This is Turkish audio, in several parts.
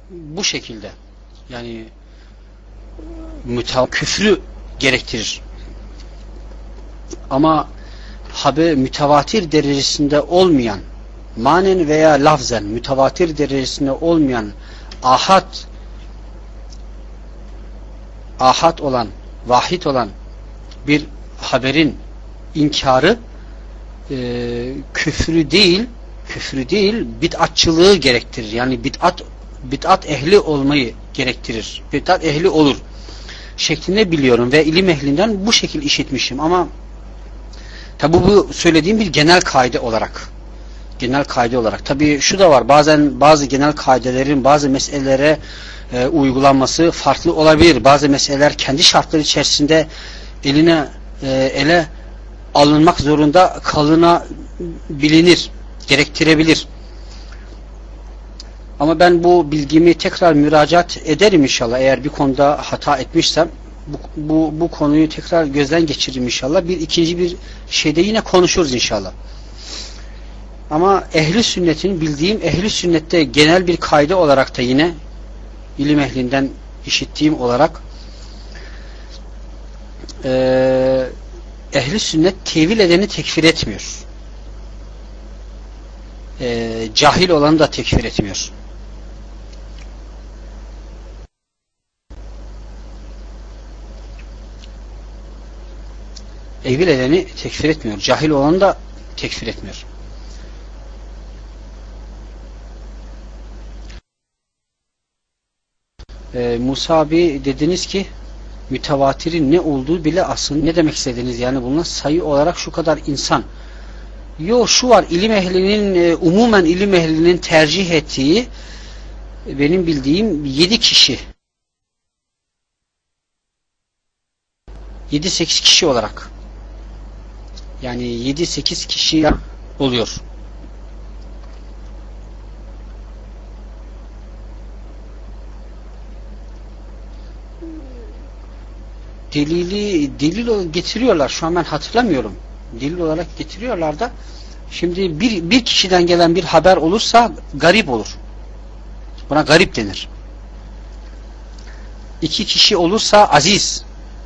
bu şekilde. Yani küfrü gerektirir. Ama haber mütevatir derecesinde olmayan, manen veya lafzen mütevatir derecesinde olmayan ahad olan, vahid olan bir haberin inkarı küfrü değil bid'atçılığı gerektirir. Yani bid'at ehli olmayı gerektirir. Bid'at ehli olur şeklinde biliyorum ve ilim ehlinden bu şekil işitmişim ama tabi bu söylediğim bir genel kaide olarak. Tabi şu da var, bazen bazı genel kaidelerin bazı meselelere uygulanması farklı olabilir. Bazı meseleler kendi şartları içerisinde ele alınmak zorunda kalınabilir, gerektirebilir. Ama ben bu bilgimi tekrar müracaat ederim inşallah. Eğer bir konuda hata etmişsem bu konuyu tekrar gözden geçiririm inşallah. İkinci bir şeyde yine konuşuruz inşallah. Ama ehli sünnetin bildiğim, ehli sünnette genel bir kaide olarak da yine ilim ehlinden işittiğim olarak ehli sünnet tevil edeni tekfir etmiyor. Cahil olanı da tekfir etmiyor. Tevil edeni tekfir etmiyor. Cahil olanı da tekfir etmiyor. Musa abi dediniz ki mütevatirin ne olduğu bile aslında ne demek istediniz? Yani bunlar sayı olarak şu kadar insan. Şu var, ilim ehlinin umumen ilim ehlinin tercih ettiği benim bildiğim 7 kişi. 7-8 kişi olarak. Yani 7-8 kişi oluyor. Delil getiriyorlar. Şu an ben hatırlamıyorum. Delil olarak getiriyorlar da şimdi bir kişiden gelen bir haber olursa garip olur. Buna garip denir. 2 kişi olursa aziz.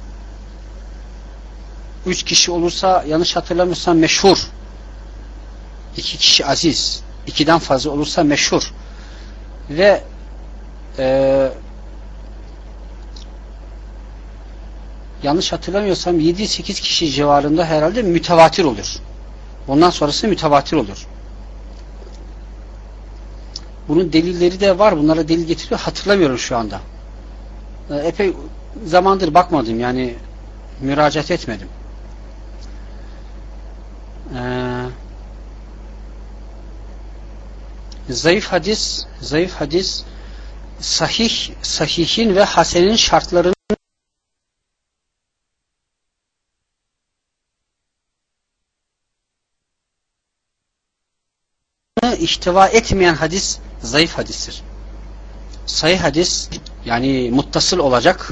3 kişi olursa yanlış hatırlamıyorsam meşhur. 2 kişi aziz. 2'den fazla olursa meşhur. Ve yanlış hatırlamıyorsam 7-8 kişi civarında herhalde mütevatir olur. Ondan sonrası mütevatir olur. Bunun delilleri de var. Bunlara delil getiriyor. Hatırlamıyorum şu anda. Epey zamandır bakmadım. Yani müracaat etmedim. Zayıf hadis sahihin ve hasenin şartlarını ihtiva etmeyen hadis zayıf hadistir. Sahih hadis yani muttasıl olacak.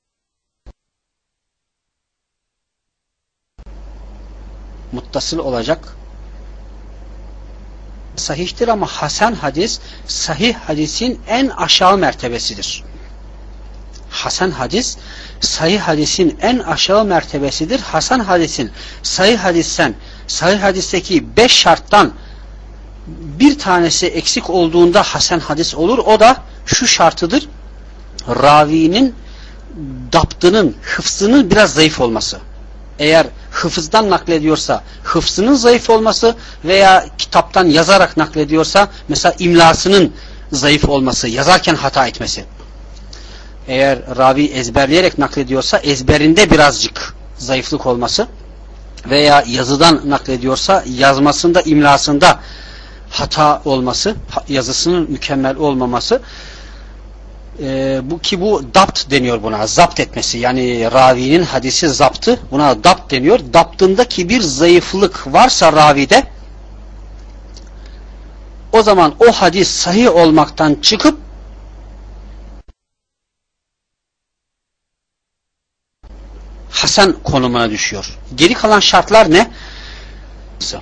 Sahihtir ama hasen hadis sahih hadisin en aşağı mertebesidir. Hasen hadis sahih hadisin en aşağı mertebesidir. Hasen hadisin sahih hadisteki 5 şarttan bir tanesi eksik olduğunda hasen hadis olur. O da şu şartıdır. Ravinin daptının, hıfzının biraz zayıf olması. Eğer hıfızdan naklediyorsa hıfzının zayıf olması veya kitaptan yazarak naklediyorsa mesela imlasının zayıf olması, yazarken hata etmesi. Eğer ravi ezberleyerek naklediyorsa ezberinde birazcık zayıflık olması veya yazıdan naklediyorsa yazmasında, imlasında hata olması, yazısının mükemmel olmaması, bu dapt deniyor buna, zapt etmesi. Yani ravinin hadisi zaptı, buna dapt deniyor. Daptındaki bir zayıflık varsa ravide, o zaman o hadis sahih olmaktan çıkıp hasen konumuna düşüyor. Geri kalan şartlar ne?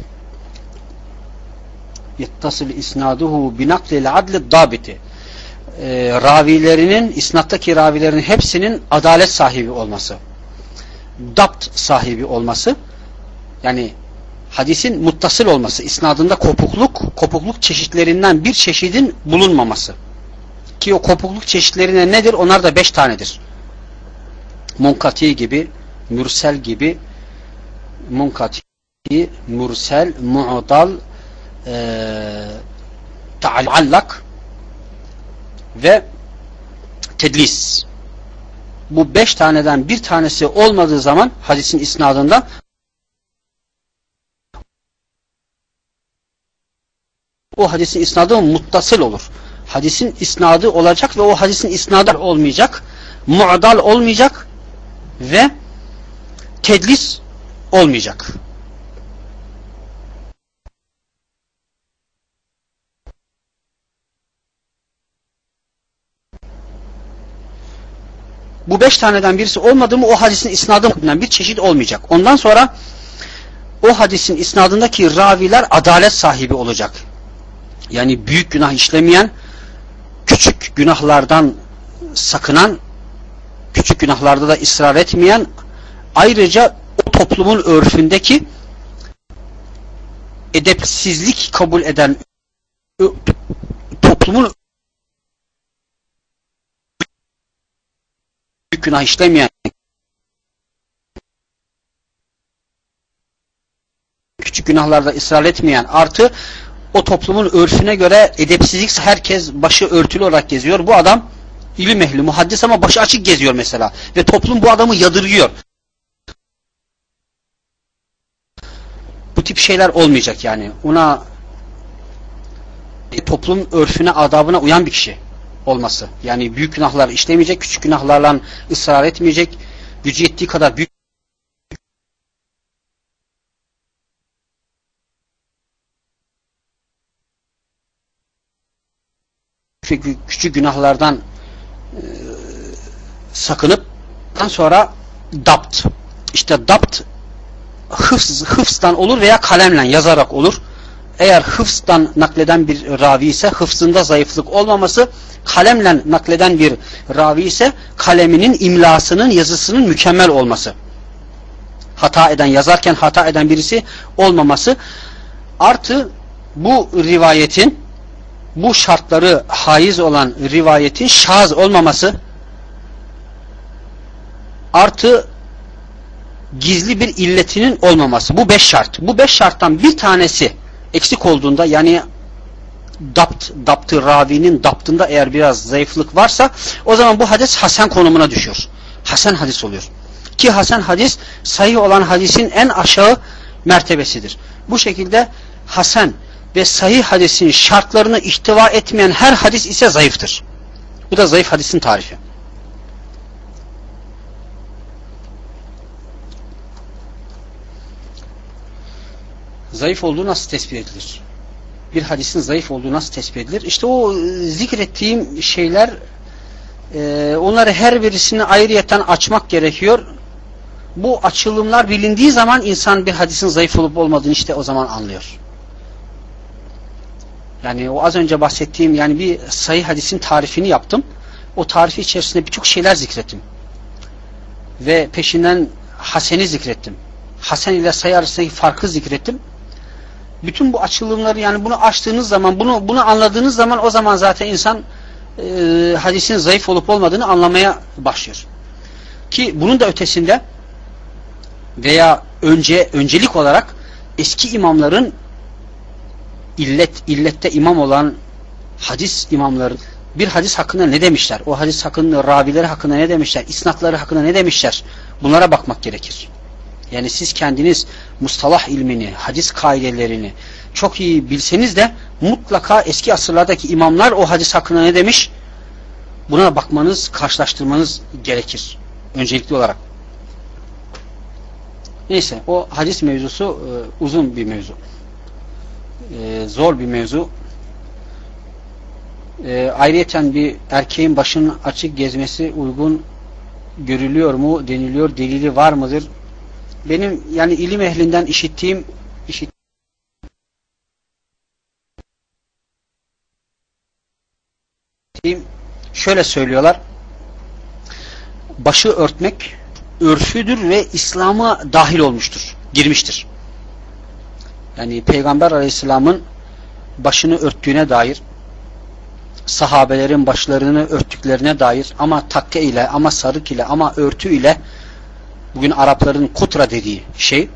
Yettasil isnaduhu binaklil adli dabiti. ravilerinin, isnattaki ravilerin hepsinin adalet sahibi olması, dapt sahibi olması, yani hadisin muttasıl olması, isnadında kopukluk çeşitlerinden bir çeşidin bulunmaması. Ki o kopukluk çeşitlerine nedir? Onlar da 5 tanedir. Munkati gibi, mürsel gibi, munkati, mürsel, mu'dal, ta'allak ve tedlis. Bu 5 taneden bir tanesi olmadığı zaman hadisin isnadında o hadisin isnadı muttasıl olur. Hadisin isnadı olacak ve o hadisin isnadı olmayacak, mu'dal olmayacak ve tedlis olmayacak. Bu 5 taneden birisi olmadı mı o hadisin isnadından bir çeşit olmayacak. Ondan sonra o hadisin isnadındaki raviler adalet sahibi olacak. Yani büyük günah işlemeyen, küçük günahlardan sakınan, küçük günahlarda da ısrar etmeyen, ayrıca o toplumun örfündeki edepsizlik kabul eden, toplumun büyük günah işlemeyen, küçük günahlarda ısrar etmeyen, artı o toplumun örfüne göre edepsizlik, herkes başı örtülü olarak geziyor. Bu adam ilim ehli, muhaddis ama başı açık geziyor mesela. Ve toplum bu adamı yadırgıyor. Bu tip şeyler olmayacak yani. Ona toplum örfüne, adabına uyan bir kişi olması. Yani büyük günahlar işlemeyecek, küçük günahlarla ısrar etmeyecek, gücü yettiği kadar büyük küçük günahlardan sakınıp sonra dapt. İşte dapt hıfzdan olur veya kalemle yazarak olur. Eğer hıfzdan nakleden bir ravi ise hıfzında zayıflık olmaması, kalemle nakleden bir ravi ise kaleminin, imlasının, yazısının mükemmel olması. Hata eden, yazarken hata eden birisi olmaması. Artı bu rivayetin, bu şartları haiz olan rivayetin şaz olmaması, artı gizli bir illetinin olmaması. Bu 5 şart. Bu 5 şarttan bir tanesi eksik olduğunda, yani daptı ravinin daptında eğer biraz zayıflık varsa, o zaman bu hadis hasen konumuna düşüyor. Hasen hadis oluyor. Ki hasen hadis sahih olan hadisin en aşağı mertebesidir. Bu şekilde hasen ve sahih hadisin şartlarını ihtiva etmeyen her hadis ise zayıftır. Bu da zayıf hadisin tarifi. Zayıf olduğu nasıl tespit edilir? Bir hadisin zayıf olduğu nasıl tespit edilir? İşte o zikrettiğim şeyler, onları her birisini ayrıyeten açmak gerekiyor. Bu açılımlar bilindiği zaman insan bir hadisin zayıf olup olmadığını işte o zaman anlıyor. Yani o az önce bahsettiğim, yani bir sahih hadisin tarifini yaptım. O tarifi içerisinde birçok şeyler zikrettim. Ve peşinden haseni zikrettim. Hasen ile sahih arasındaki farkı zikrettim. Bütün bu açılımları, yani bunu açtığınız zaman, bunu anladığınız zaman, o zaman zaten insan hadisin zayıf olup olmadığını anlamaya başlıyor. Ki bunun da ötesinde veya öncelik olarak eski imamların, illette imam olan hadis imamların bir hadis hakkında ne demişler? O hadis hakkında, ravileri hakkında ne demişler? İsnatları hakkında ne demişler? Bunlara bakmak gerekir. Yani siz kendiniz mustalah ilmini, hadis kaidelerini çok iyi bilseniz de mutlaka eski asırlardaki imamlar o hadis hakkında ne demiş? Buna bakmanız, karşılaştırmanız gerekir. Öncelikli olarak. Neyse, o hadis mevzusu uzun bir mevzu. Zor bir mevzu. Ayrıyeten bir erkeğin başının açık gezmesi uygun görülüyor mu deniliyor. Delili var mıdır? Benim yani ilim ehlinden işittiğim Şöyle söylüyorlar. Başı örtmek örfüdür ve İslam'a dahil olmuştur, girmiştir. Yani Peygamber Aleyhisselam'ın başını örttüğüne dair, sahabelerin başlarını örttüklerine dair, ama takke ile, ama sarık ile, ama örtü ile, bugün Arapların kutra dediği şey,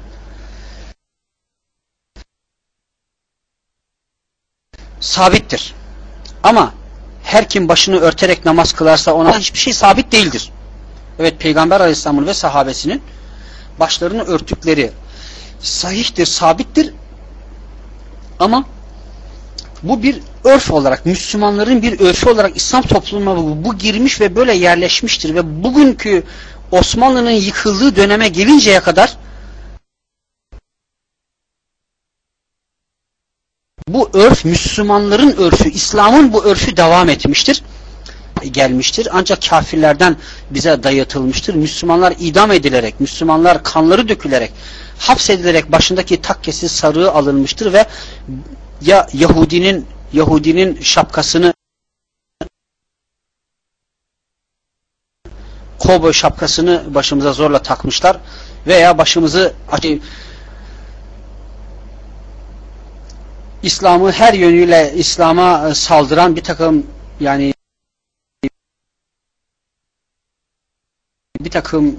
sabittir. Ama her kim başını örterek namaz kılarsa ona hiçbir şey sabit değildir. Evet, Peygamber Aleyhisselam'ın ve sahabesinin başlarını örttükleri sahihtir, sabittir. Ama bu bir örf olarak, Müslümanların bir örfü olarak İslam toplumuna bu girmiş ve böyle yerleşmiştir. Ve bugünkü Osmanlı'nın yıkıldığı döneme gelinceye kadar bu örf, Müslümanların örfü, İslam'ın bu örfü devam etmiştir, gelmiştir. Ancak kafirlerden bize dayatılmıştır. Müslümanlar idam edilerek, Müslümanlar kanları dökülerek, hapsedilerek başındaki takkesi, sarığı alınmıştır ve ya Yahudinin şapkasını, kovboy şapkasını başımıza zorla takmışlar veya başımızı İslam'ı her yönüyle İslam'a saldıran bir takım, yani bir takım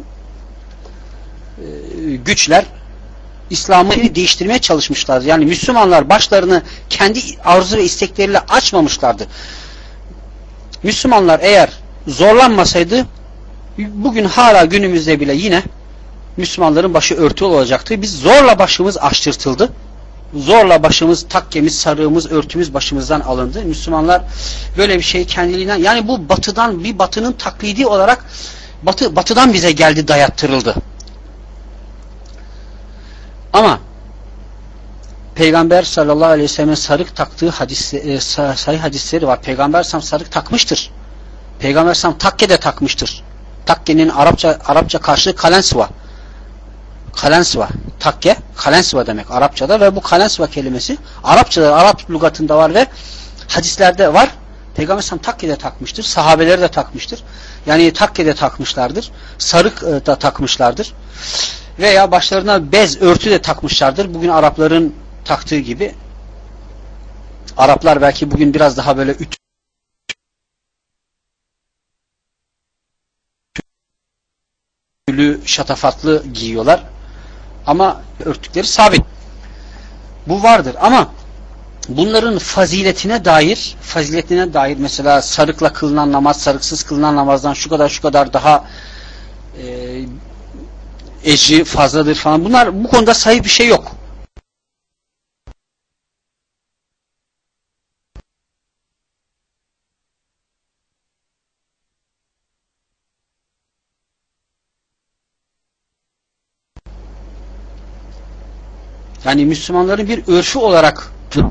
güçler İslam'ı değiştirmeye çalışmışlardı. Yani Müslümanlar başlarını kendi arzu ve istekleriyle açmamışlardı. Müslümanlar eğer zorlanmasaydı bugün hala günümüzde bile yine Müslümanların başı örtülü olacaktı. Biz zorla başımız açtırtıldı. Zorla başımız, takkemiz, sarığımız, örtümüz başımızdan alındı. Müslümanlar böyle bir şey kendiliğinden, yani bu batıdan, bir batının taklidi olarak batıdan bize geldi, dayattırıldı. Ama Peygamber sallallahu aleyhi ve sellem'in sarık taktığı sahih hadisleri var. Peygamber sallallahu sarık takmıştır. Peygamber sallallahu takke de takmıştır. Takkenin Arapça karşılığı kalensva. Kalensva. Takke, kalensva demek Arapçada ve bu kalensva kelimesi Arapçada, Arap lügatında var ve hadislerde var. Peygamber sallallahu takke de takmıştır. Sahabeleri de takmıştır. Yani takke de takmışlardır. Sarık da takmışlardır. Veya başlarına bez, örtü de takmışlardır. Bugün Arapların taktığı gibi. Araplar belki bugün biraz daha böyle ütülü, şatafatlı giyiyorlar. Ama örtükleri sabit. Bu vardır ama bunların faziletine dair mesela sarıkla kılınan namaz, sarıksız kılınan namazdan şu kadar daha ecri fazladır falan. Bu konuda sahih bir şey yok. Yani Müslümanların bir örfü olarak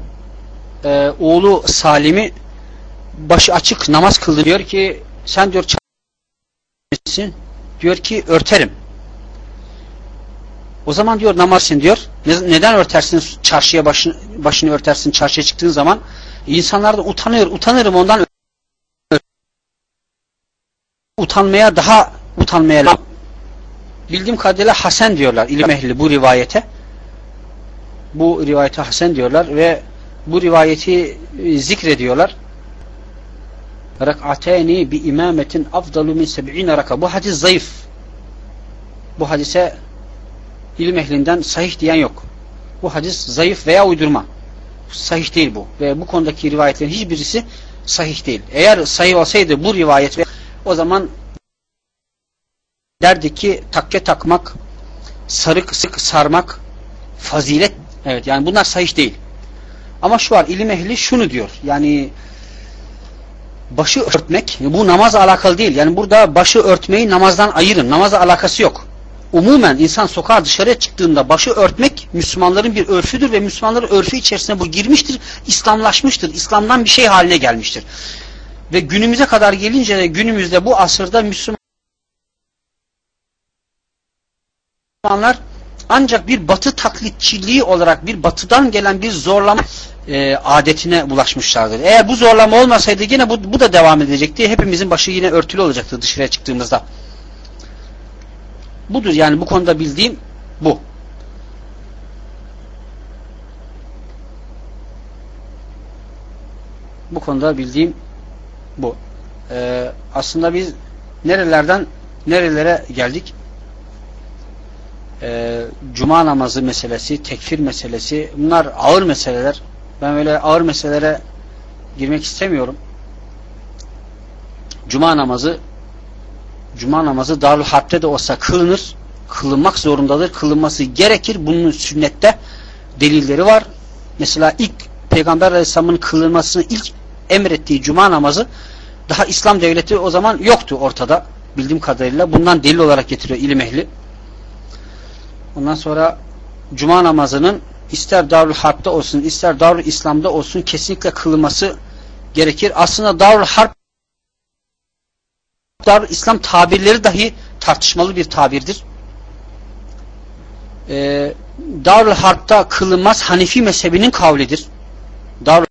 oğlu Salim'i başı açık namaz kıldı. Diyor ki sen diyor diyor ki örterim. O zaman diyor namazsın diyor. Neden örtersin çarşıya başını örtersin çarşıya çıktığın zaman? İnsanlar da utanırım ondan. Utanmaya bildiğim kadarıyla Hasan diyorlar ilim ehli bu rivayete. Bu rivayete Hasan diyorlar ve bu rivayeti zikrediyorlar. Rak'ateyni bi imametin afdalu min 70 raka. Bu hadis zayıf. Bu hadise ilim ehlinden sahih diyen yok. Bu hadis zayıf veya uydurma. Sahih değil bu. Ve bu konudaki rivayetlerin hiçbirisi sahih değil. Eğer sahih olsaydı bu rivayet, o zaman derdi ki takke takmak, sarık sarmak fazilet. Evet, yani bunlar sahih değil. Ama şu var, ilim ehli şunu diyor. Yani başı örtmek, bu namazla alakalı değil. Yani burada başı örtmeyi namazdan ayırın. Namazla alakası yok. Umumen insan sokağa dışarıya çıktığında başı örtmek Müslümanların bir örfüdür ve Müslümanların örfü içerisine bu girmiştir, İslamlaşmıştır, İslam'dan bir şey haline gelmiştir. Ve günümüze kadar gelince de günümüzde bu asırda Müslümanlar ancak bir batı taklitçiliği olarak, bir batıdan gelen bir zorlama adetine bulaşmışlardır. Eğer bu zorlama olmasaydı yine bu da devam edecekti. Hepimizin başı yine örtülü olacaktı dışarıya çıktığımızda. Budur yani bu konuda bildiğim bu. Bu konuda bildiğim bu. Aslında biz nerelerden nerelere geldik? Cuma namazı meselesi, tekfir meselesi, bunlar ağır meseleler. Ben öyle ağır meselelere girmek istemiyorum. Cuma namazı Darül Harp'te de olsa kılınır, kılınmak zorundadır, kılınması gerekir. Bunun sünnette delilleri var. Mesela ilk Peygamber Aleyhisselam'ın kılınmasını ilk emrettiği Cuma namazı, daha İslam devleti o zaman yoktu ortada. Bildiğim kadarıyla bundan delil olarak getiriyor ilim ehli. Ondan sonra Cuma namazının ister Darül Harp'ta olsun, ister Darül İslam'da olsun kesinlikle kılınması gerekir. Aslında Darül Harp, Darül İslam tabirleri dahi tartışmalı bir tabirdir. Darül Harp'ta kılınmaz Hanefi mezhebinin kavlidir. Darül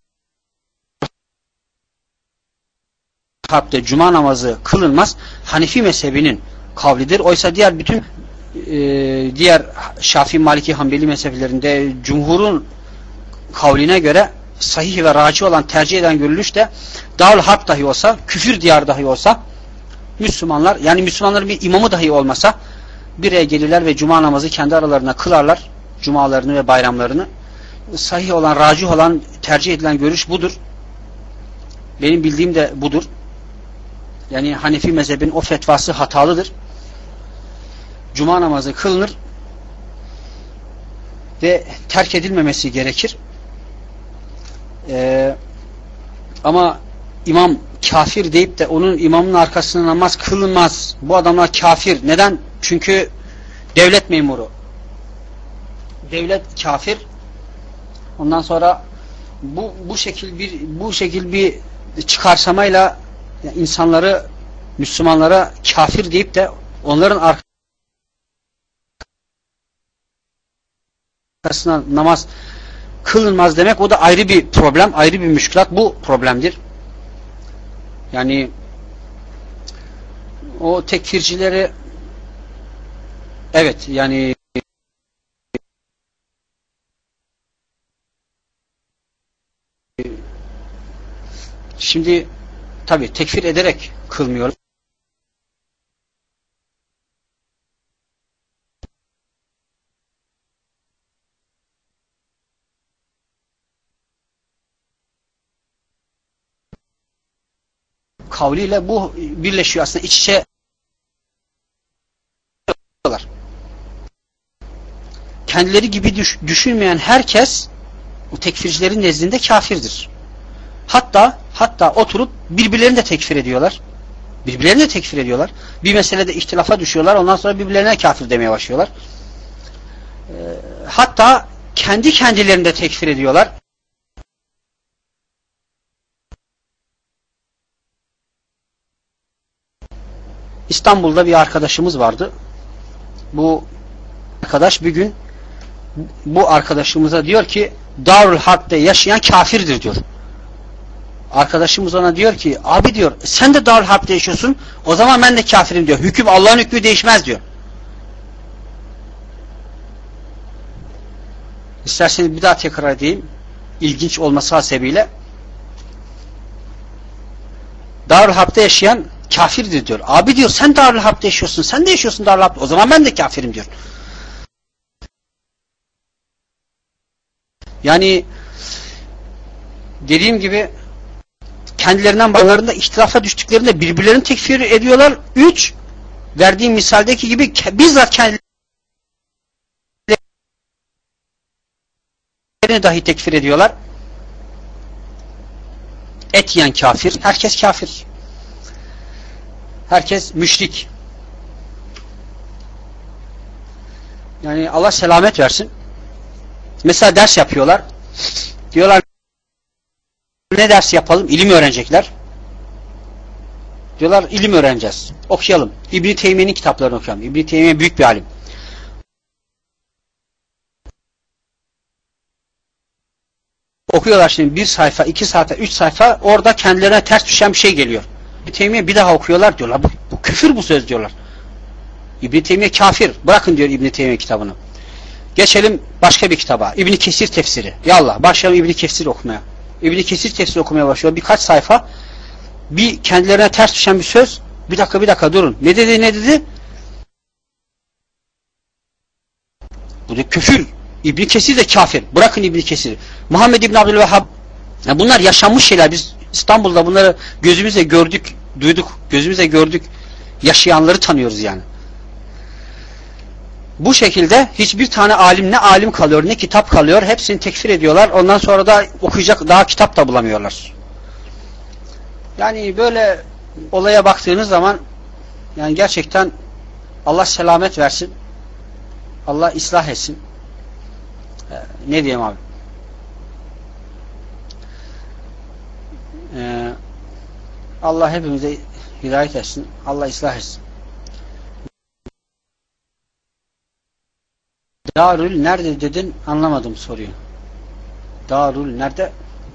Harp'te Cuma namazı kılınmaz Hanefi mezhebinin kavlidir. Oysa diğer bütün diğer Şafii, Maliki, Hanbeli mezheplerinde cumhurun kavline göre sahih ve raci olan, tercih eden görülüş de Darül Harp dahi olsa, küfür diyarı dahi olsa Müslümanlar, yani Müslümanların bir imamı dahi olmasa bir araya gelirler ve Cuma namazı kendi aralarına kılarlar. Cumalarını ve bayramlarını. Sahih olan, racih olan, tercih edilen görüş budur. Benim bildiğim de budur. Yani Hanefi mezhebinin o fetvası hatalıdır. Cuma namazı kılınır ve terk edilmemesi gerekir. Ama imam kafir deyip de onun imamın arkasına namaz kılınmaz. Bu adamlar kafir. Neden? Çünkü devlet memuru. Devlet kafir. Ondan sonra bu şekil bir çıkarsamayla insanları, Müslümanlara kafir deyip de onların arkasına namaz kılınmaz demek, o da ayrı bir problem, ayrı bir müşkülat. Bu problemdir. Yani o tekfircileri, evet, yani şimdi tabi tekfir ederek kılmıyorlar. Kavliyle bu birleşiyor aslında, iç içe oluyorlar. Kendileri gibi düşünmeyen herkes o tekfircilerin nezdinde kafirdir. Hatta oturup birbirlerini de tekfir ediyorlar. Birbirlerini de tekfir ediyorlar. Bir meselede ihtilafa düşüyorlar. Ondan sonra birbirlerine kafir demeye başlıyorlar. Hatta kendi kendilerini de tekfir ediyorlar. İstanbul'da bir arkadaşımız vardı. Bu arkadaş bir gün bu arkadaşımıza diyor ki Darül Harp'te yaşayan kafirdir diyor. Arkadaşımız ona diyor ki abi diyor sen de Darül Harp'te yaşıyorsun, o zaman ben de kafirim diyor. Hüküm, Allah'ın hükmü değişmez diyor. İsterseniz bir daha tekrar edeyim. İlginç olması hasebiyle. Darül Harp'te yaşayan kafirdir diyor. Abi diyor sen Darül Harp'te yaşıyorsun, sen de yaşıyorsun Darül Harp'te, o zaman ben de kafirim diyor. Yani dediğim gibi kendilerinden bazılarında ihtilafa düştüklerinde birbirlerini tekfir ediyorlar. 3, verdiğim misaldeki gibi bizzat kendilerini dahi tekfir ediyorlar. Et yiyen kafir, herkes kafir. Herkes müşrik. Yani Allah selamet versin. Mesela ders yapıyorlar. Diyorlar ne ders yapalım? İlim öğrenecekler. Diyorlar ilim öğreneceğiz. Okuyalım. İbn-i Teymiye'nin kitaplarını okuyalım. İbn-i Teymiye büyük bir alim. okuyorlar şimdi bir sayfa, 2 sayfa, 3 sayfa, orada kendilerine ters düşen bir şey geliyor. İbn Teymiye bir daha okuyorlar, diyorlar bu küfür bu söz diyorlar. İbn Teymiye kafir. Bırakın diyor İbn Teymiye kitabını. Geçelim başka bir kitaba. İbn Kesir tefsiri. Yallah başlayalım İbn Kesir okumaya. İbn Kesir tefsiri okumaya başlıyor. Birkaç sayfa. Bir kendilerine ters düşen bir söz. Bir dakika durun. Ne dedi? Bu da küfür. İbn Kesir de kafir. Bırakın İbn Kesir'i. Muhammed İbn Abdülvehhab. Yani bunlar yaşanmış şeyler. Biz İstanbul'da bunları gözümüzle gördük, duyduk. Gözümüzle gördük. Yaşayanları tanıyoruz yani. Bu şekilde hiçbir tane alim, ne alim kalıyor ne kitap kalıyor. Hepsini tekfir ediyorlar. Ondan sonra da okuyacak daha kitap da bulamıyorlar. Yani böyle olaya baktığınız zaman yani gerçekten Allah selamet versin. Allah ıslah etsin. Ne diyeyim abi? Allah hepimize hidayet etsin. Allah ıslah etsin. Darül nerede dedin? Anlamadım soruyu. Darül nerede?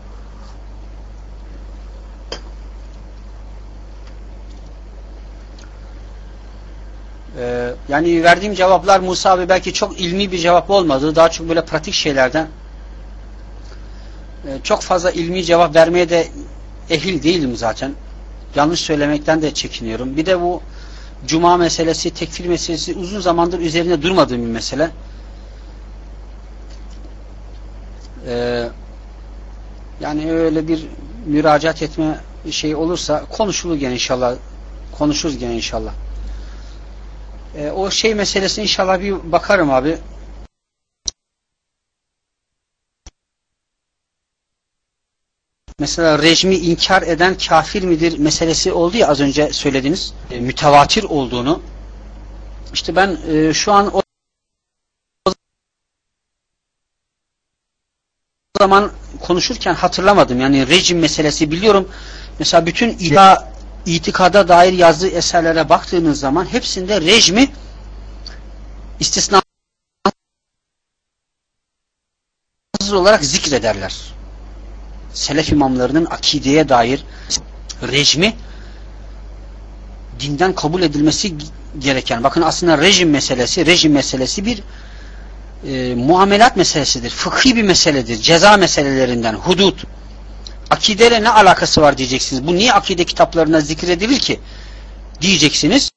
Yani verdiğim cevaplar Musa abi belki çok ilmi bir cevap olmadı. Daha çok böyle pratik şeylerden. Çok fazla ilmi cevap vermeye de ehil değilim zaten. Yanlış söylemekten de çekiniyorum. Bir de bu cuma meselesi, tekfir meselesi uzun zamandır üzerine durmadığım bir mesele. Yani öyle bir müracaat etme şey olursa konuşulur gene inşallah. Konuşuruz gene inşallah. O şey meselesine inşallah bir bakarım abi. Mesela rejimi inkar eden kafir midir meselesi oldu ya az önce söylediniz. Mütevatir olduğunu. İşte ben şu an o zaman konuşurken hatırlamadım. Yani rejim meselesi biliyorum. Mesela bütün itikada dair yazdığı eserlere baktığınız zaman hepsinde rejimi istisnasız olarak zikrederler. Selef imamlarının akideye dair rejimi dinden kabul edilmesi gereken. Bakın aslında rejim meselesi bir muamelat meselesidir. Fıkhi bir meseledir. Ceza meselelerinden, hudut. Akideyle ne alakası var diyeceksiniz. Bu niye akide kitaplarına zikredilir ki? Diyeceksiniz.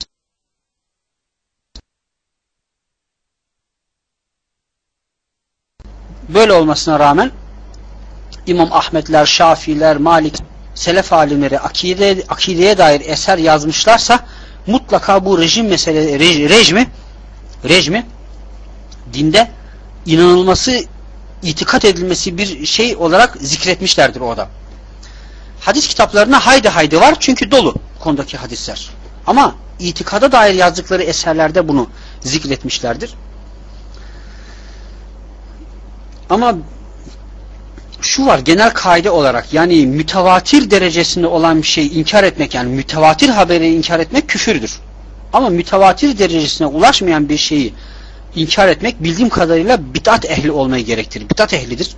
Böyle olmasına rağmen İmam Ahmetler, Şafiler, Malik, Selef alimleri akideye dair eser yazmışlarsa mutlaka bu rejim meselesi, rejimi dinde inanılması, itikat edilmesi bir şey olarak zikretmişlerdir orada. Hadis kitaplarına haydi var çünkü dolu konudaki hadisler. Ama itikada dair yazdıkları eserlerde bunu zikretmişlerdir. Ama şu var genel kaide olarak yani mütevatir derecesinde olan bir şeyi inkar etmek yani mütevatir haberi inkar etmek küfürdür. Ama mütevatir derecesine ulaşmayan bir şeyi inkar etmek bildiğim kadarıyla bid'at ehli olmayı gerektirir. Bid'at ehlidir.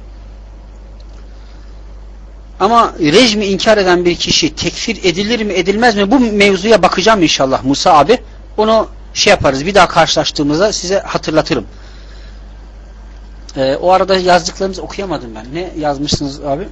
Ama rejimi inkar eden bir kişi tekfir edilir mi edilmez mi bu mevzuya bakacağım inşallah Musa abi. Onu şey yaparız bir daha karşılaştığımızda size hatırlatırım. O arada yazdıklarınızı okuyamadım ben. Ne yazmışsınız abi?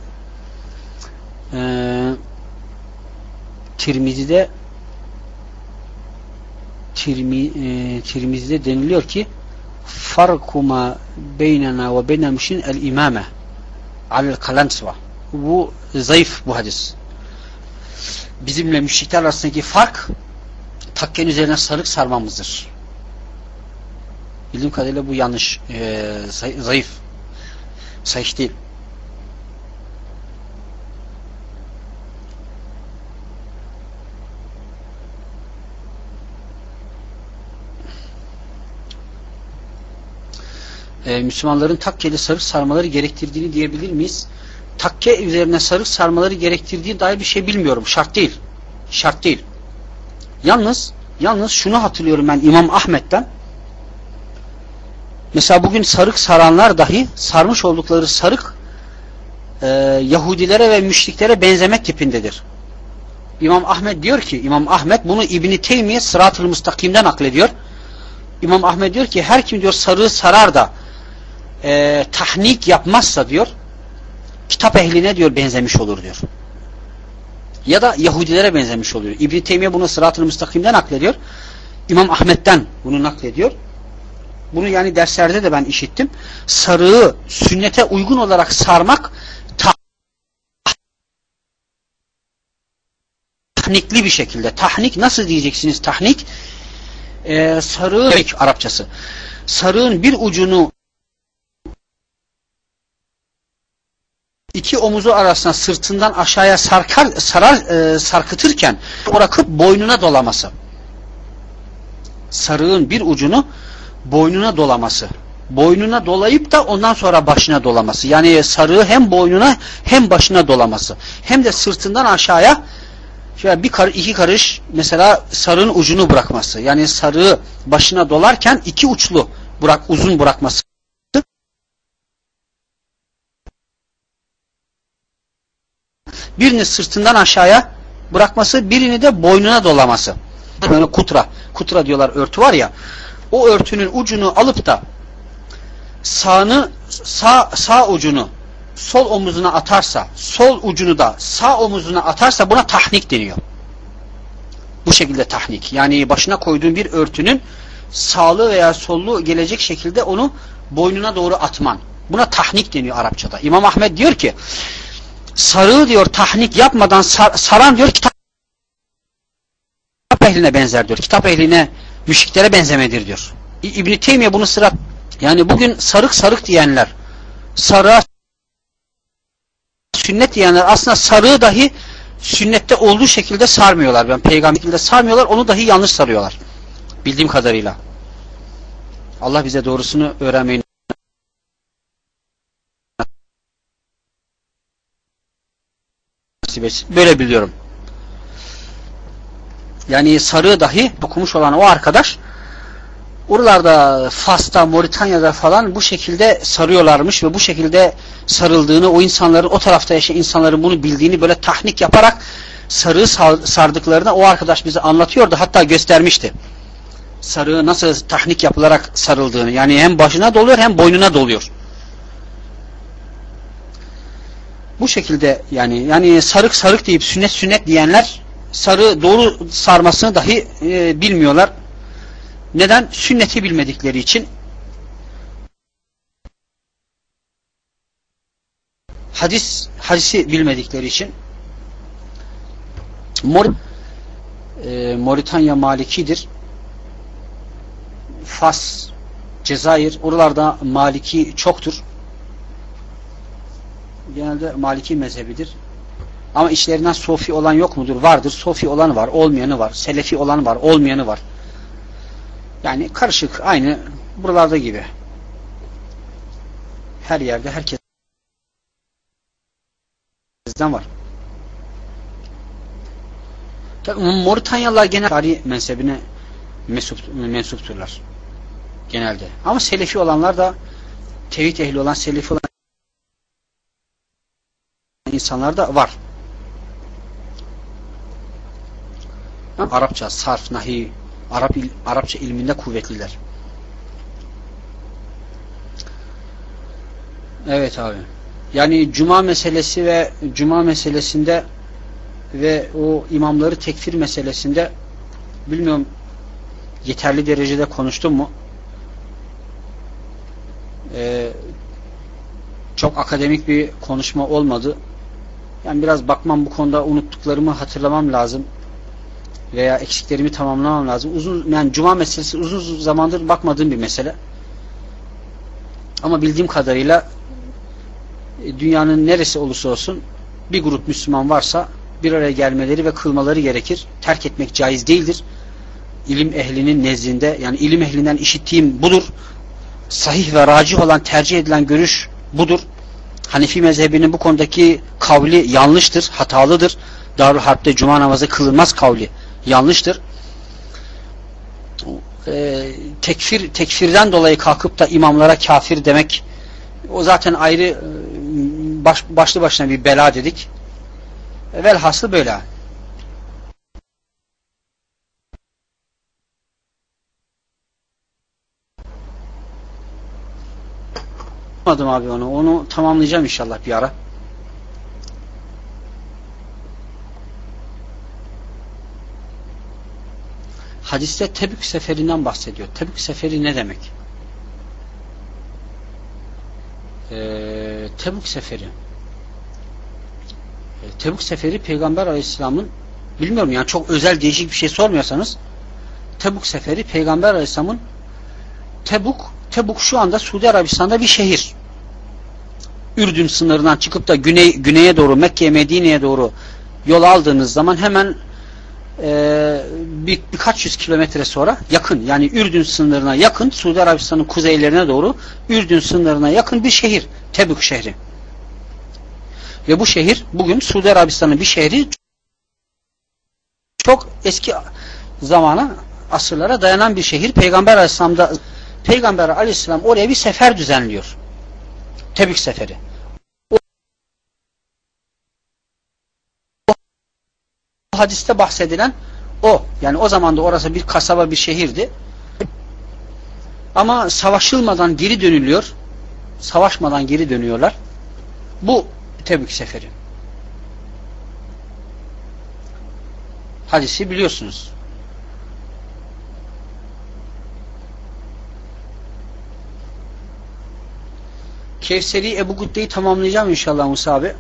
Tirmizi'de deniliyor ki farkuma beynena ve beynel müşrin el imame alel kalansva. Bu zayıf bu hadis. Bizimle müşrikler arasındaki fark takkenin üzerine sarık sarmamızdır. Bildiğim kadarıyla bu yanlış. Zayıf. Sahih değil. Müslümanların takkeli sarık sarmaları gerektirdiğini diyebilir miyiz? Takke üzerine sarık sarmaları gerektirdiği dair bir şey bilmiyorum. Şart değil. Şart değil. Yalnız şunu hatırlıyorum ben İmam Ahmet'ten. Mesela bugün sarık saranlar dahi sarmış oldukları sarık Yahudilere ve müşriklere benzemek tipindedir. İmam Ahmed diyor ki, İmam Ahmed bunu İbn-i Teymiye Sırat-ı Müstakim'den naklediyor. İmam Ahmed diyor ki her kim diyor sarığı sarar da tahnik yapmazsa diyor kitap ehline diyor benzemiş olur diyor. Ya da Yahudilere benzemiş oluyor. İbn-i Teymiye bunu Sırat-ı Müstakim'den naklediyor. İmam Ahmed'den bunu naklediyor. Bunu yani derslerde de ben işittim. Sarığı sünnete uygun olarak sarmak tahnikli bir şekilde. Tahnik nasıl diyeceksiniz? Tahnik sarığı Arapçası. Sarığın bir ucunu iki omuzu arasına sırtından aşağıya sarkıtırken bırakıp boynuna dolaması. Sarığın bir ucunu boynuna dolaması. Boynuna dolayıp da ondan sonra başına dolaması. Yani sarığı hem boynuna hem başına dolaması. Hem de sırtından aşağıya şöyle iki karış mesela sarığın ucunu bırakması. Yani sarığı başına dolarken iki uçlu uzun bırakması. Birini sırtından aşağıya bırakması, birini de boynuna dolaması. Böyle kutra diyorlar, örtü var ya. O örtünün ucunu alıp da sağ ucunu sol omuzuna atarsa, sol ucunu da sağ omuzuna atarsa buna tahnik deniyor. Bu şekilde tahnik. Yani başına koyduğun bir örtünün sağlı veya sollu gelecek şekilde onu boynuna doğru atman. Buna tahnik deniyor Arapçada. İmam Ahmed diyor ki sarığı diyor tahnik yapmadan saran diyor kitap ehline benzer diyor. Kitap ehline, müşriklere benzemedir diyor. İbn-i Teymiye bunu yani bugün sarık diyenler, sarığa sünnet diyenler aslında sarığı dahi sünnette olduğu şekilde sarmıyorlar. Yani peygamber şekilde sarmıyorlar, onu dahi yanlış sarıyorlar. Bildiğim kadarıyla. Allah bize doğrusunu öğrenmeyi nasip etsin. Böyle biliyorum. Yani sarığı dahi okumuş olan o arkadaş oralarda Fas'ta, Moritanya'da falan bu şekilde sarıyorlarmış ve bu şekilde sarıldığını, o insanların, o tarafta yaşayan insanların bunu bildiğini böyle tahnik yaparak sarığı sardıklarını o arkadaş bize anlatıyordu. Hatta göstermişti. Sarığı nasıl tahnik yapılarak sarıldığını. Yani hem başına doluyor hem boynuna doluyor. Bu şekilde yani sarık deyip sünnet diyenler sarığı doğru sarmasını dahi bilmiyorlar. Neden? Sünneti bilmedikleri için. Hadisi bilmedikleri için. Moritanya Malikidir. Fas, Cezayir, oralarda Maliki çoktur. Genelde Maliki mezhebidir. Ama içlerinden Sofi olan yok mudur? Vardır. Sofi olan var, olmayanı var. Selefi olan var, olmayanı var. Yani karışık, aynı buralarda gibi. Her yerde herkesten var. Moritanyalılar genel tarihi mensebine mensupturlar. Genelde. Ama Selefi olanlar da tevhid ehli olan, Selefi olan insanlar da var. Arapça, sarf, nahiy, Arapça ilminde kuvvetliler. Evet abi. Yani cuma meselesi ve cuma meselesinde ve o imamları tekfir meselesinde bilmiyorum yeterli derecede konuştum mu? Çok akademik bir konuşma olmadı. Yani biraz bakmam, bu konuda unuttuklarımı hatırlamam lazım. Veya eksiklerimi tamamlamam lazım. Yani cuma meselesi uzun zamandır bakmadığım bir mesele. Ama bildiğim kadarıyla dünyanın neresi olursa olsun bir grup Müslüman varsa bir araya gelmeleri ve kılmaları gerekir. Terk etmek caiz değildir. İlim ehlinin nezdinde, yani ilim ehlinden işittiğim budur. Sahih ve racih olan, tercih edilen görüş budur. Hanefi mezhebinin bu konudaki kavli yanlıştır, hatalıdır. Darül Harp'te cuma namazı kılınmaz kavli yanlıştır. Tekfirden dolayı kalkıp da imamlara kafir demek, o zaten ayrı başlı başına bir bela dedik. Velhasıl böyle. Abi onu tamamlayacağım inşallah bir ara. Hadiste Tebük seferinden bahsediyor. Tebük seferi ne demek? Tebük seferi. Tebük seferi Peygamber Aleyhisselam'ın, bilmiyorum yani çok özel değişik bir şey sormuyorsanız, Tebük seferi Peygamber Aleyhisselam'ın Tebük şu anda Suudi Arabistan'da bir şehir. Ürdün sınırından çıkıp da güneye doğru, Mekke, Medine'ye doğru yol aldığınız zaman hemen birkaç yüz kilometre sonra yakın, yani Ürdün sınırına yakın, Suudi Arabistan'ın kuzeylerine doğru Ürdün sınırına yakın bir şehir. Tebük şehri. Ve bu şehir bugün Suudi Arabistan'ın bir şehri, çok eski zamana, asırlara dayanan bir şehir. Peygamber Aleyhisselam oraya bir sefer düzenliyor. Tebük seferi. O hadiste bahsedilen o. Yani o zaman da orası bir kasaba, bir şehirdi. Ama savaşılmadan geri dönülüyor. Savaşmadan geri dönüyorlar. Bu Tebük seferi. Hadisi biliyorsunuz. Kevseri Ebu Gudde'yi tamamlayacağım inşallah Musa abi.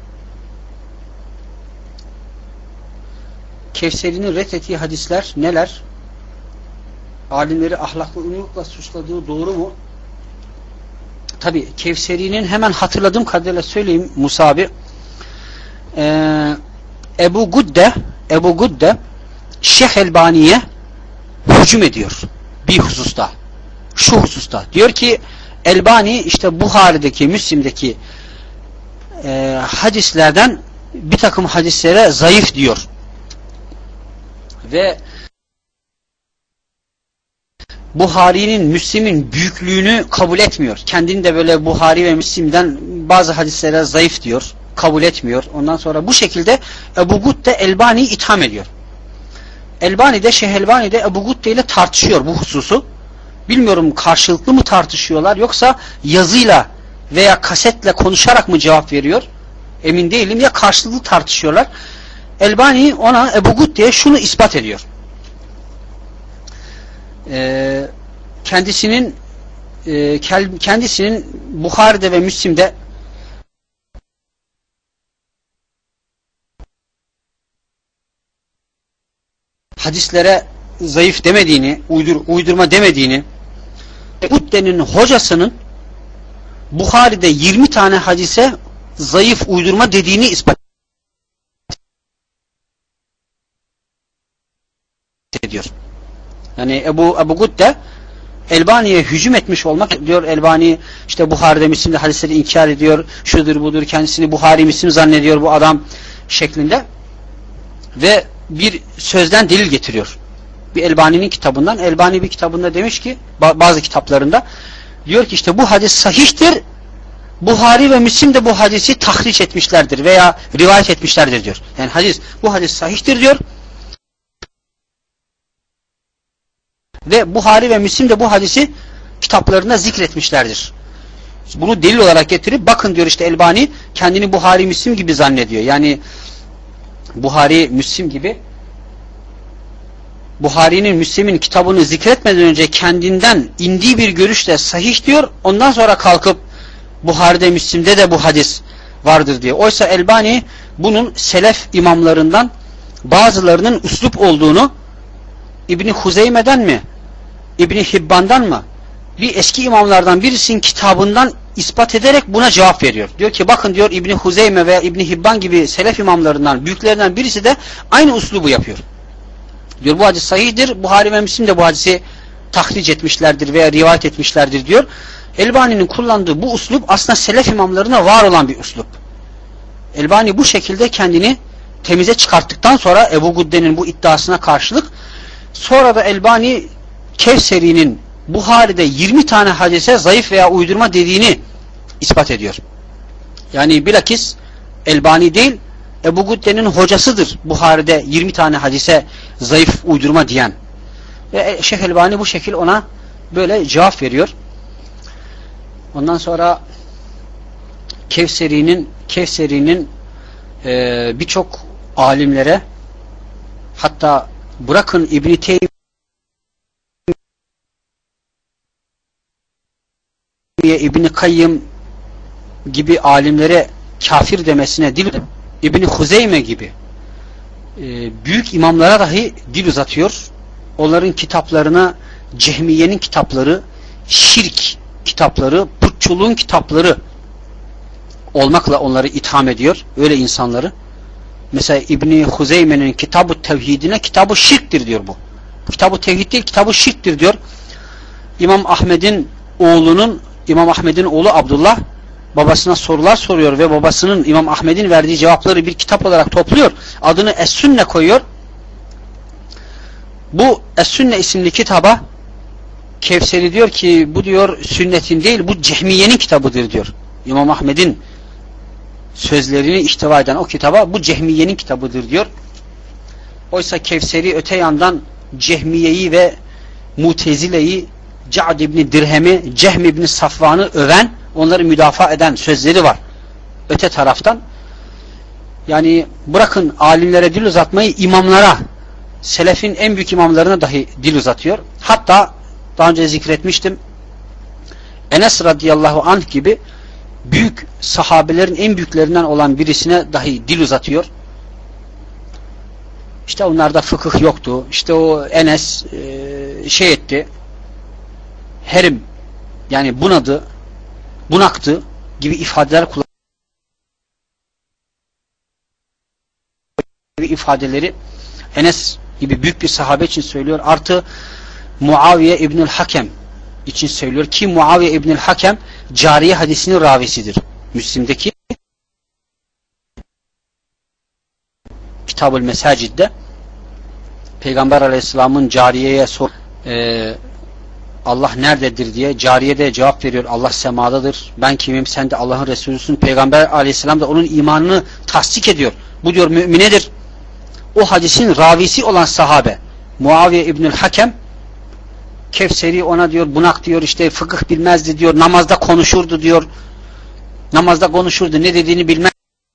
Kevseri'nin reddettiği hadisler neler? Alimleri ahlaklı ünlükle suçladığı doğru mu? Tabi Kevseri'nin hemen hatırladığım kadarıyla söyleyeyim Musa abi. Ebu Gudde Şeyh Elbani'ye hücum ediyor. Bir hususta. Şu hususta. Diyor ki Elbani işte Buhari'deki, Müslim'deki hadislerden bir takım hadislere zayıf diyor. Ve Buhari'nin, Müslim'in büyüklüğünü kabul etmiyor. Kendini de böyle Buhari ve Müslim'den bazı hadislere zayıf diyor. Kabul etmiyor. Ondan sonra bu şekilde Ebu Gudde Elbani'yi itham ediyor. Şeyh Elbani de Ebu Gudde ile tartışıyor bu hususu. Bilmiyorum karşılıklı mı tartışıyorlar yoksa yazıyla veya kasetle konuşarak mı cevap veriyor? Emin değilim. Ya karşılıklı tartışıyorlar. Elbani ona, Ebu Gudde'ye şunu ispat ediyor. Kendisinin Buhari'de ve Müslim'de hadislere zayıf demediğini, uydurma demediğini, Gudde'nin hocasının Buhari'de 20 tane hadise zayıf, uydurma dediğini ispat ediyor. Yani Ebu Gudde Elbani'ye hücum etmiş olmak diyor. Elbani işte Buhari'de, Müslim'de hadisleri inkar ediyor. Şudur budur, kendisini Buhari, Müslim zannediyor bu adam şeklinde. Ve bir sözden delil getiriyor. Bir Elbani'nin kitabından. Elbani bir kitabında demiş ki, bazı kitaplarında diyor ki işte bu hadis sahihtir. Buhari ve Müslim de bu hadisi tahriç etmişlerdir veya rivayet etmişlerdir diyor. Yani bu hadis sahihtir diyor. Ve Buhari ve Müslim de bu hadisi kitaplarında zikretmişlerdir. Bunu delil olarak getirip bakın diyor işte Elbani kendini Buhari, Müslim gibi zannediyor. Yani Buhari, Müslim gibi Buhari'nin, Müslim'in kitabını zikretmeden önce kendinden indiği bir görüşle sahih diyor. Ondan sonra kalkıp Buhari'de, Müslim'de de bu hadis vardır diyor. Oysa Elbani bunun selef imamlarından bazılarının üslup olduğunu İbni Huzeyme'den mi, İbni Hibban'dan mı, bir eski imamlardan birisinin kitabından ispat ederek buna cevap veriyor. Diyor ki bakın diyor İbni Huzeyme veya İbni Hibban gibi selef imamlarından, büyüklerinden birisi de aynı uslubu yapıyor. Diyor bu hadis sahihdir. Buhari ve Müslim de bu hadisi tahric etmişlerdir veya rivayet etmişlerdir diyor. Elbani'nin kullandığı bu uslup aslında selef imamlarına var olan bir uslup. Elbani bu şekilde kendini temize çıkarttıktan sonra Ebu Gudde'nin bu iddiasına karşılık, sonra da Elbani Kevseri'nin Buhari'de 20 tane hadise zayıf veya uydurma dediğini ispat ediyor. Yani bilakis Elbani değil, Ebu Gudde'nin hocasıdır Buhari'de 20 tane hadise zayıf uydurma diyen. Ve Şeyh Elbani bu şekil ona böyle cevap veriyor. Ondan sonra Kevseri'nin birçok alimlere, hatta bırakın İbn-i Teymiye, İbn-i Kayyım gibi alimlere kafir demesine dil, İbn-i Huzeyme gibi büyük imamlara dahi dil uzatıyor. Onların kitaplarına Cehmiye'nin kitapları, şirk kitapları, putçuluğun kitapları olmakla onları itham ediyor. Öyle insanları. Mesela İbn-i Huzeyme'nin Kitab-ı Tevhidine Kitab-ı Şirk'tir diyor bu. Kitab-ı Tevhid değil, Kitab-ı Şirk'tir diyor. İmam Ahmed'in oğlu Abdullah babasına sorular soruyor ve babasının, İmam Ahmed'in verdiği cevapları bir kitap olarak topluyor. Adını Es-Sünne koyuyor. Bu Es-Sünne isimli kitaba Kevseri diyor ki bu diyor sünnetin değil, bu Cehmiye'nin kitabıdır diyor. İmam Ahmed'in sözlerini ihtiva eden o kitaba bu Cehmiye'nin kitabıdır diyor. Oysa Kevseri öte yandan Cehmiye'yi ve Mutezile'yi, Ca'd ibn Dirhem'i, Cehm ibn Safvan'ı öven, onları müdafaa eden sözleri var. Öte taraftan yani bırakın alimlere dil uzatmayı, imamlara, selefin en büyük imamlarına dahi dil uzatıyor. Hatta daha önce zikretmiştim, Enes radıyallahu anh gibi büyük sahabelerin en büyüklerinden olan birisine dahi dil uzatıyor. İşte onlarda fıkıh yoktu. İşte o Enes etti, herim, yani bunaktı gibi ifadeler kullanıyor. İfadeleri Enes gibi büyük bir sahabe için söylüyor. Artı Muaviye İbnül Hakem için söylüyor ki Muaviye İbnül Hakem cariye hadisinin ravisidir. Müslim'deki Kitab-ül Mesacid'de Peygamber Aleyhisselam'ın cariyeye Allah nerededir diye, cariye de cevap veriyor, Allah semadadır, ben kimim, sen de Allah'ın Resulüsün. Peygamber Aleyhisselam da onun imanını tasdik ediyor. Bu diyor müminedir. O hadisin ravisi olan sahabe Muaviye İbnül Hakem, Kevseri ona diyor bunak diyor, işte fıkıh bilmezdi diyor, namazda konuşurdu diyor, ne dediğini bilmez.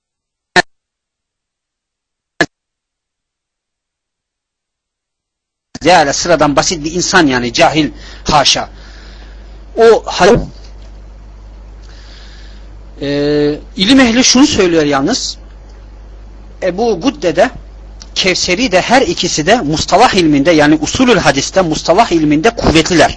Yani sıradan basit bir insan, yani cahil, haşa. O ilim ehli şunu söylüyor yalnız, Ebu Gudde de Kevseri de, her ikisi de mustalah ilminde, yani usulül hadiste, mustalah ilminde kuvvetliler.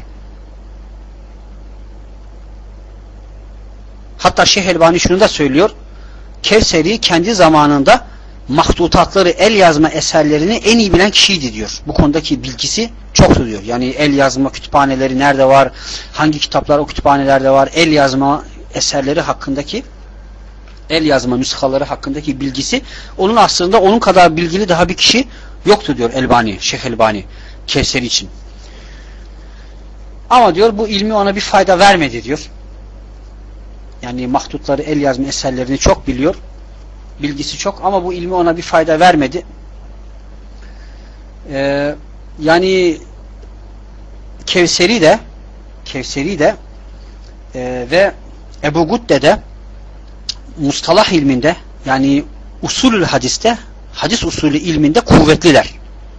Hatta Şeyh Elbani şunu da söylüyor, Kevseri kendi zamanında mahtutatları, el yazma eserlerini en iyi bilen kişiydi diyor. Bu konudaki bilgisi çoktu diyor. Yani el yazma kütüphaneleri nerede var, hangi kitaplar o kütüphanelerde var, el yazma eserleri hakkındaki, el yazma nüshaları hakkındaki bilgisi, onun aslında onun kadar bilgili daha bir kişi yoktu diyor Elbani, Şeyh Elbani, Kevseri için. Ama diyor bu ilmi ona bir fayda vermedi diyor. Yani mahdutları, el yazma eserlerini çok biliyor, bilgisi çok, ama bu ilmi ona bir fayda vermedi. Yani Kevseri de ve Ebu Gudde de mustalah ilminde, yani usulül hadiste, hadis usulü ilminde kuvvetliler.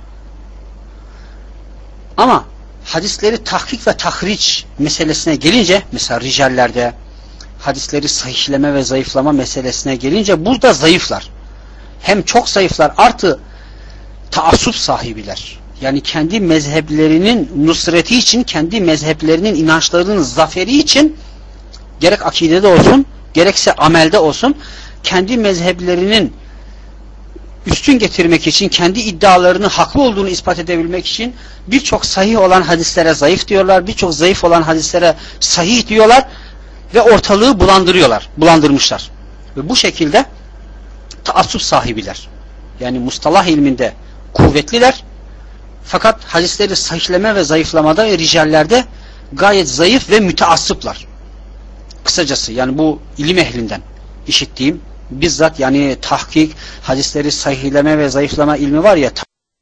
Ama hadisleri tahkik ve tahriç meselesine gelince, mesela ricallerde hadisleri sahihleme ve zayıflama meselesine gelince burada zayıflar. Hem çok zayıflar, artı taassup sahibiler. Yani kendi mezheplerinin nusreti için, kendi mezheplerinin inançlarının zaferi için, gerek akidede olsun, gerekse amelde olsun, kendi mezheplerinin üstün getirmek için, kendi iddialarını haklı olduğunu ispat edebilmek için birçok sahih olan hadislere zayıf diyorlar, birçok zayıf olan hadislere sahih diyorlar ve ortalığı bulandırmışlar. Ve bu şekilde taassup sahibiler. Yani mustalah ilminde kuvvetliler, fakat hadisleri sahihleme ve zayıflamada ve ricallerde gayet zayıf ve müteassıplar. Kısacası yani bu ilim ehlinden. işittiğim, bizzat yani tahkik, hadisleri sahihleme ve zayıflama ilmi var ya,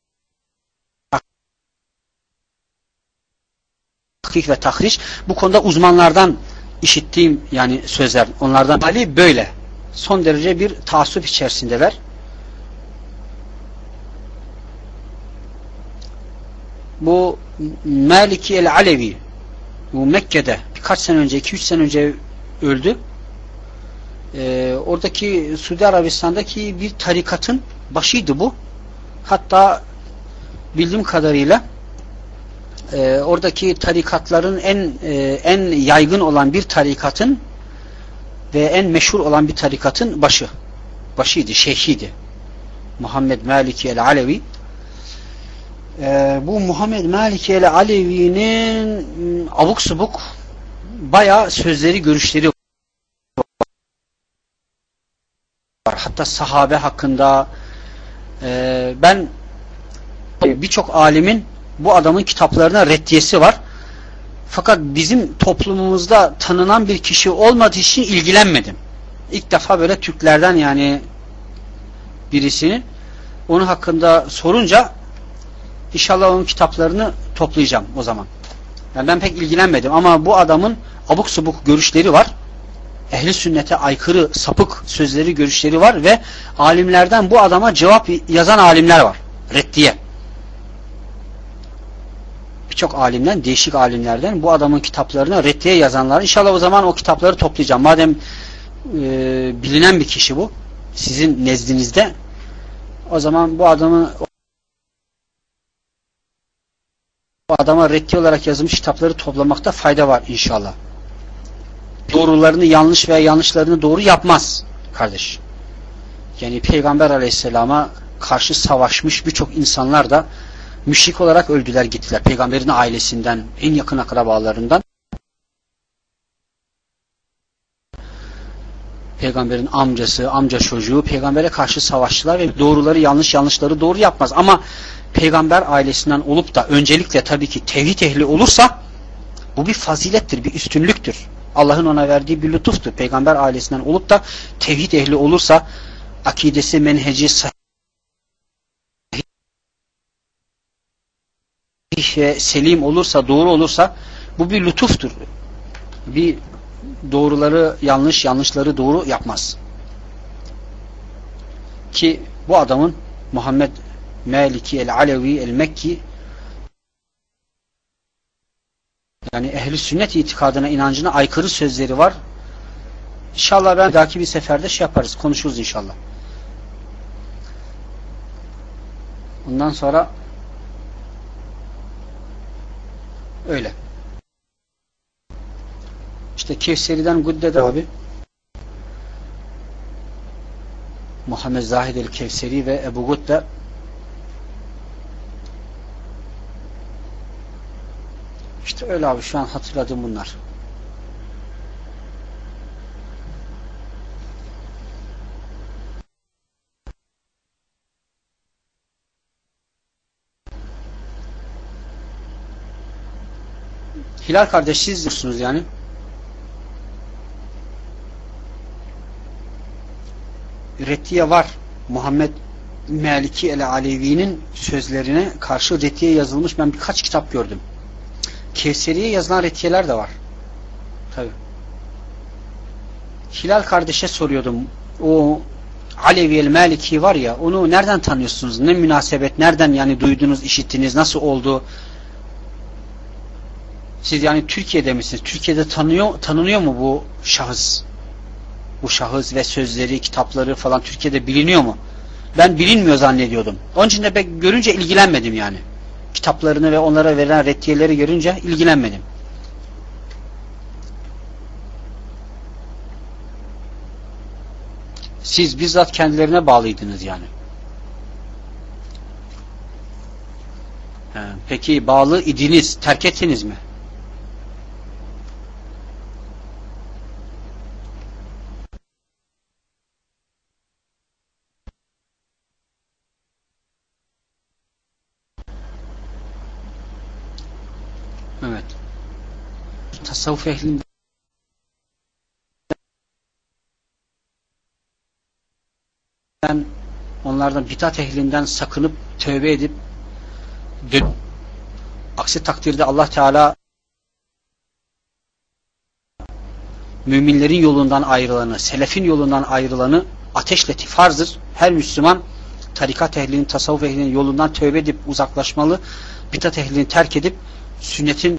tahkik ve tahriş, bu konuda uzmanlardan işittiğim yani sözler, onlardan hali böyle. Son derece bir taassup içerisindeler. Bu Maliki el-Alevi, bu Mekke'de birkaç sene önce, 2-3 sene önce öldü. Oradaki Suudi Arabistan'daki bir tarikatın başıydı bu. Hatta bildiğim kadarıyla oradaki tarikatların en yaygın olan bir tarikatın ve en meşhur olan bir tarikatın başıydı, şeyhiydi. Muhammed Maliki el-Alevi. Bu Muhammed Maliki el-Alevi'nin abuk subuk bayağı sözleri, görüşleri var. Hatta sahabe hakkında ben birçok alimin bu adamın kitaplarına reddiyesi var. Fakat bizim toplumumuzda tanınan bir kişi olmadığı için ilgilenmedim. İlk defa böyle Türklerden yani birisini onun hakkında sorunca İnşallah onun kitaplarını toplayacağım o zaman. Yani ben pek ilgilenmedim ama bu adamın abuk subuk görüşleri var. Ehli sünnete aykırı sapık sözleri, görüşleri var ve alimlerden bu adama cevap yazan alimler var. Reddiye. Birçok alimden, değişik alimlerden bu adamın kitaplarına reddiye yazanlar. İnşallah o zaman o kitapları toplayacağım. Madem bilinen bir kişi bu sizin nezdinizde, o zaman bu adama reddi olarak yazılmış kitapları toplamakta fayda var inşallah. Doğrularını yanlış veya yanlışlarını doğru yapmaz kardeş. Yani Peygamber Aleyhisselam'a karşı savaşmış birçok insanlar da müşrik olarak öldüler, gittiler. Peygamberin ailesinden, en yakın akrabalarından. Peygamberin amcası, amca çocuğu peygambere karşı savaştılar ve doğruları yanlış, yanlışları doğru yapmaz. Ama peygamber ailesinden olup da öncelikle tabii ki tevhid ehli olursa bu bir fazilettir, bir üstünlüktür. Allah'ın ona verdiği bir lütuftur. Peygamber ailesinden olup da tevhid ehli olursa, akidesi, menheci sahih ve selim olursa, doğru olursa bu bir lütuftur. Bir doğruları yanlış, yanlışları doğru yapmaz. Ki bu adamın Muhammed Maliki el-Alevi el-Mekki yani ehli sünnet itikadına, inancına aykırı sözleri var. İnşallah ben dahaki bir seferde yaparız, konuşuruz inşallah. Ondan sonra öyle. İşte Kevseri'den Gudde'de abi Muhammed Zahid el-Kevseri ve Ebu Gudde işte öyle abi, şu an hatırladım bunlar. Hilal kardeş, siz diyorsunuz yani. Reddiye var. Muhammed Maliki el-Alevi'nin sözlerine karşı reddiye yazılmış ben birkaç kitap gördüm. Kevseri'ye yazılan reddiyeler de var. Tabii. Hilal kardeşe soruyordum. O Alevi el-Maliki var ya, onu nereden tanıyorsunuz? Ne münasebet? Nereden yani duydunuz, işittiniz? Nasıl oldu? Siz yani Türkiye'de misiniz? Türkiye'de tanınıyor mu bu şahıs? Bu şahıs ve sözleri, kitapları falan Türkiye'de biliniyor mu? Ben bilinmiyor zannediyordum. Onun için de görünce ilgilenmedim yani. Kitaplarını ve onlara verilen reddiyeleri görünce ilgilenmedim. Siz bizzat kendilerine bağlıydınız yani. Peki bağlı idiniz, terk ettiniz mi? Evet. Tasavvuf ehlinde onlardan, bidat ehlinden sakınıp tövbe edip aksi takdirde Allah Teala müminlerin yolundan ayrılanı, selefin yolundan ayrılanı ateşle tifarzdır. Her Müslüman tarikat ehlinin, tasavvuf ehlinin yolundan tövbe edip uzaklaşmalı, bidat ehlini terk edip sünnetin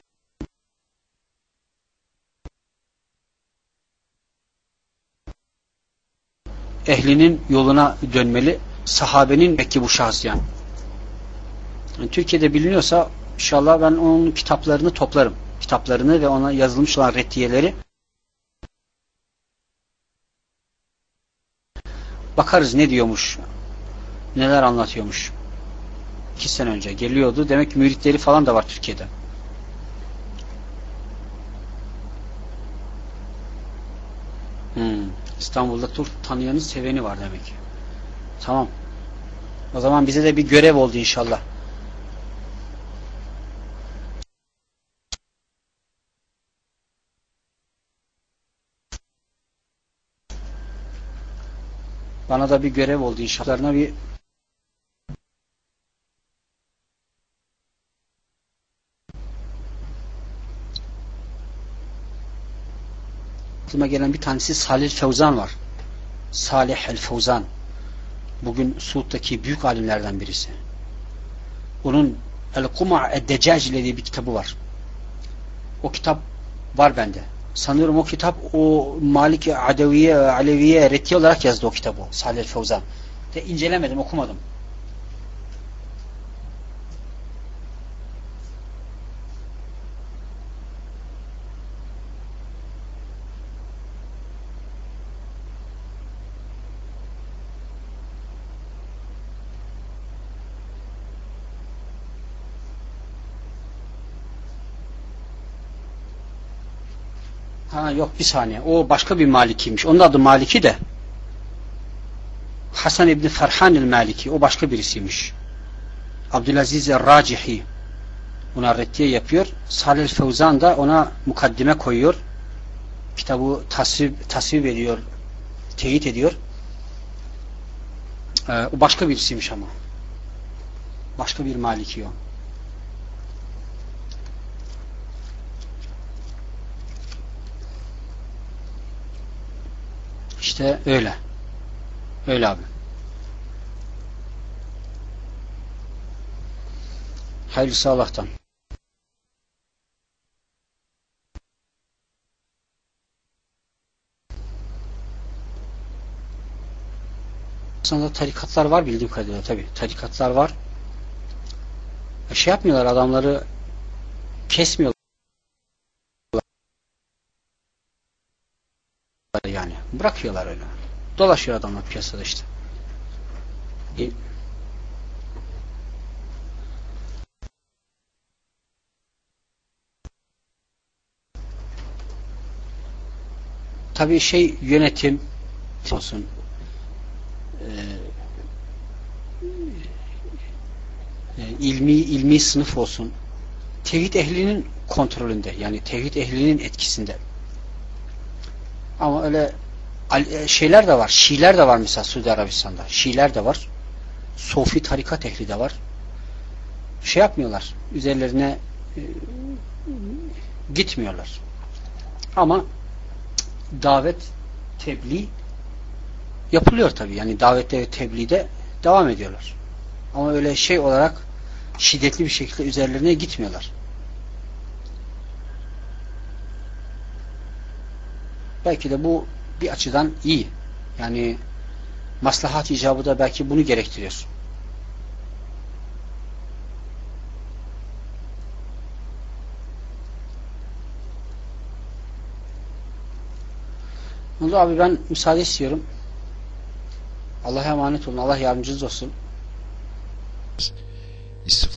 ehlinin yoluna dönmeli. Sahabenin belki bu şahıs yani. Türkiye'de biliniyorsa inşallah ben onun kitaplarını toplarım. Kitaplarını ve ona yazılmış olan reddiyeleri bakarız ne diyormuş, neler anlatıyormuş. 2 sene önce geliyordu. Demek ki müritleri falan da var Türkiye'de. İstanbul'da Türk tanıyanı, seveni var demek. Tamam. O zaman bize de bir görev oldu inşallah. Bana da bir görev oldu inşallah. Bir aklıma gelen bir tanesi Salih Fevzan var. Salih el-Fevzan. Bugün Suud'daki büyük alimlerden birisi. Onun El-Kuma' ed-Decaciyle diye bir kitabı var. O kitap var bende. Sanıyorum o kitap o Maliki Adeviye, Aleviye reddiye olarak yazdı o kitabı. Salih el-Fevzan. De incelemedim, okumadım. Ha yok bir saniye. O başka bir Malikiymiş. Onun adı Maliki de. Hasan İbni Ferhan el-Maliki. O başka birisiymiş. Abdülaziz el-Racihi ona reddiye yapıyor. Salih el-Fevzan da ona mukaddime koyuyor. Kitabı tasvip ediyor. Teyit ediyor. O başka birisiymiş ama. Başka bir Maliki o. İşte öyle. Öyle abi. Hayırlısı Allah'tan. Aslında tarikatlar var bildiğim kadarıyla tabii. Tarikatlar var. Şey yapmıyorlar, adamları kesmiyorlar yani. Bırakıyorlar öyle. Dolaşıyor adamlar piyasada işte. Tabii yönetim olsun, ilmi sınıf olsun, tevhid ehlinin kontrolünde, yani tevhid ehlinin etkisinde. Ama öyle şeyler de var, Şiiler de var mesela Suudi Arabistan'da. Şiiler de var. Sofi tarikat ehli de var. Şey yapmıyorlar. Üzerlerine gitmiyorlar. Ama davet, tebliğ yapılıyor tabii. Yani davette ve tebliğde devam ediyorlar. Ama öyle şey olarak şiddetli bir şekilde üzerlerine gitmiyorlar. Belki de bu bir açıdan iyi. Yani maslahat icabı da belki bunu gerektiriyor. Oldu abi, ben müsaade istiyorum. Allah'a emanet olun. Allah yardımcınız olsun.